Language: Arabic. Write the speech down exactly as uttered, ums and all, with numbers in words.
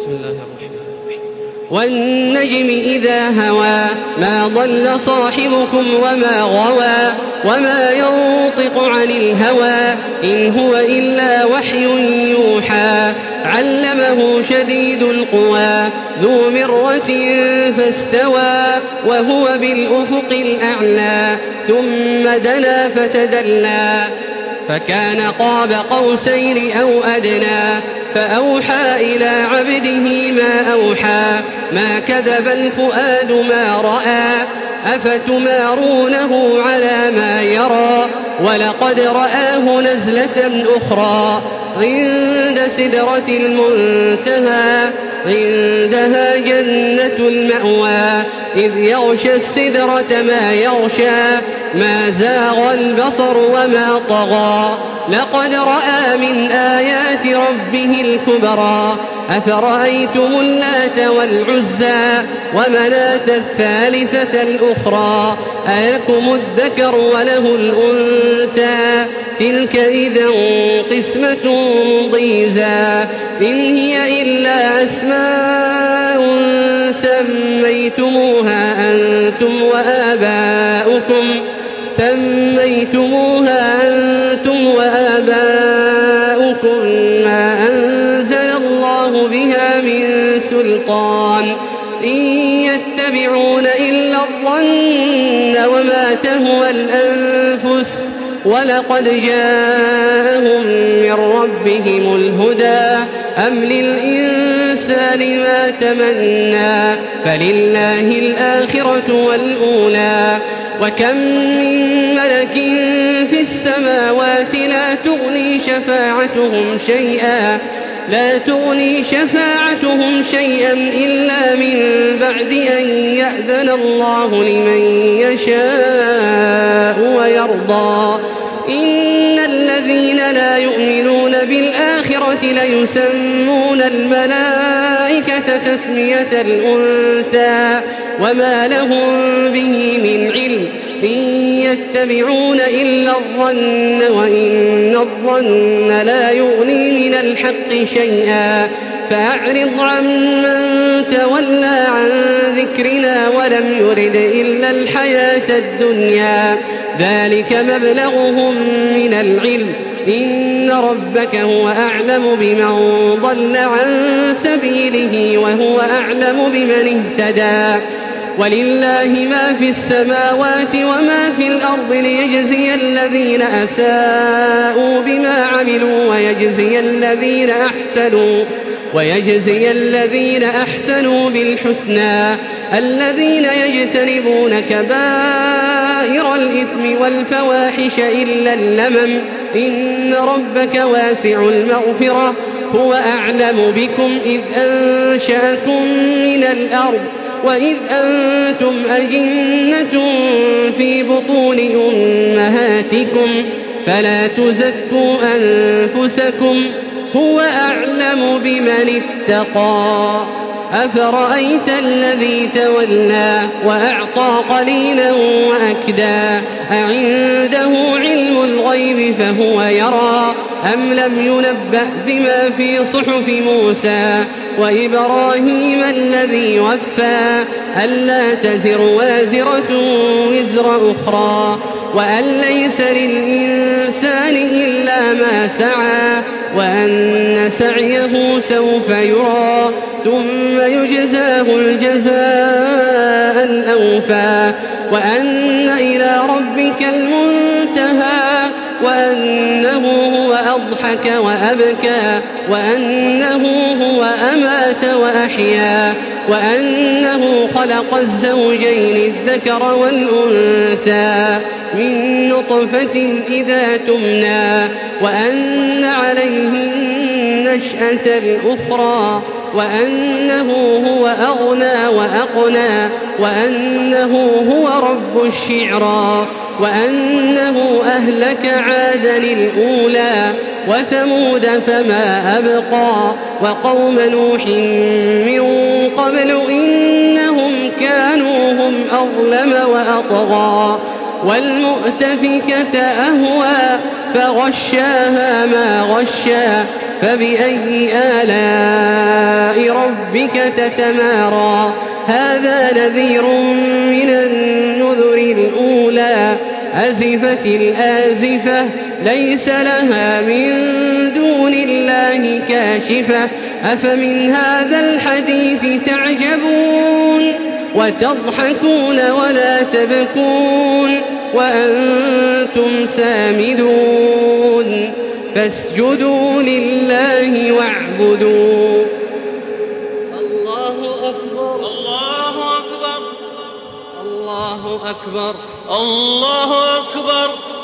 بسم الله الرحمن الرحيم. والنجم إذا هوى ما ضل صاحبكم وما غوى وما ينطق عن الهوى إن هو إلا وحي يوحى علمه شديد القوى ذو مرة فاستوى وهو بالأفق الأعلى ثم دنا فتدلى فكان قاب قوسين أو أدنى فأوحى إلى عبده ما أوحى ما كذب الفؤاد ما رأى أفتمارونه على ما يرى ولقد رآه نزلة أخرى عند سدرة المنتهى عندها جنة المأوى إذ يغشى السدرة ما يغشى ما زاغ البصر وما طغى لقد رأى من آيات ربه الكبرى أفرأيتم اللات والعزى ومناة الثالثة الأخرى ألكم الذكر وله الأنثى تلك إذا قسمة ضيزى إن هي إلا أسماء سميتموها أنتم وآباؤكم سميتموها أنتم وآباؤكم ما أنزل الله بها من سلطان إن يتبعون إلا الظن وما تهوى الأنفس ولقد جاءهم من ربهم الهدى أم للإنسان ما تمنى فلله الآخرة والأولى وكم من ملك في السماوات لا تغني شفاعتهم شيئا لا تغني شفاعتهم شيئا إلا من بعد أن يأذن الله لمن يشاء ويرضى إن الذين لا يؤمنون بالآخرة ليسمون الملائكة تسمية الأنثى وما لهم به من علم إن يتبعون إلا الظن وإن الظن لا يغني من الحق شيئا فأعرض عمن تولى عن ذكرنا ولم يرد إلا الحياة الدنيا ذلك مبلغهم من العلم إن ربك هو أعلم بمن ضل عن سبيله وهو أعلم بمن اهتدى ولله ما في السماوات وما في الأرض ليجزي الذين أساءوا بما عملوا ويجزي الذين أحسنوا ويجزي الذين أحسنوا بالحسنى الذين يجتنبون كبائر الإثم والفواحش إلا اللمم إن ربك واسع المغفرة هو أعلم بكم إذ أنشأكم من الأرض وإذ أنتم أجنة في بطون أمهاتكم فلا تزكوا أنفسكم هو أعلم بمن اتقى أفرأيت الذي تولى وأعطى قليلا وأكدى أعنده علم الغيب فهو يرى أم لم ينبأ بما في صحف موسى وإبراهيم الذي وفى ألا تزر وازرة وزر أخرى وأن ليس للإنسان إلا ما سعى وأن سعيه سوف يرى ثم يجزاه الجزاء الأوفى وأن إلى ربك المنتهى وأنه هو أضحك وأبكى وأنه هو أمات وأحيا وأنه خلق الزوجين الذكر والأنثى من نطفة إذا تمنى وأن عليه النشأة الأخرى وأنه هو أغنى وأقنى وأنه هو رب الشعرى وأنه أهلك عادا الأولى وثمود فما أبقى وقوم نوح من قبل إنهم كانوا هم أظلم وأطغى والمؤتفكة أهوى فغشاها ما غشى فبأي آلاء ربك ربك تتمارى هذا نذير من النذر الأولى أزفت الآزفة ليس لها من دون الله كاشفة أفمن هذا الحديث تعجبون وتضحكون ولا تبكون وأنتم سامدون فاسجدوا لله واعبدوا. الله أكبر الله أكبر الله أكبر الله أكبر.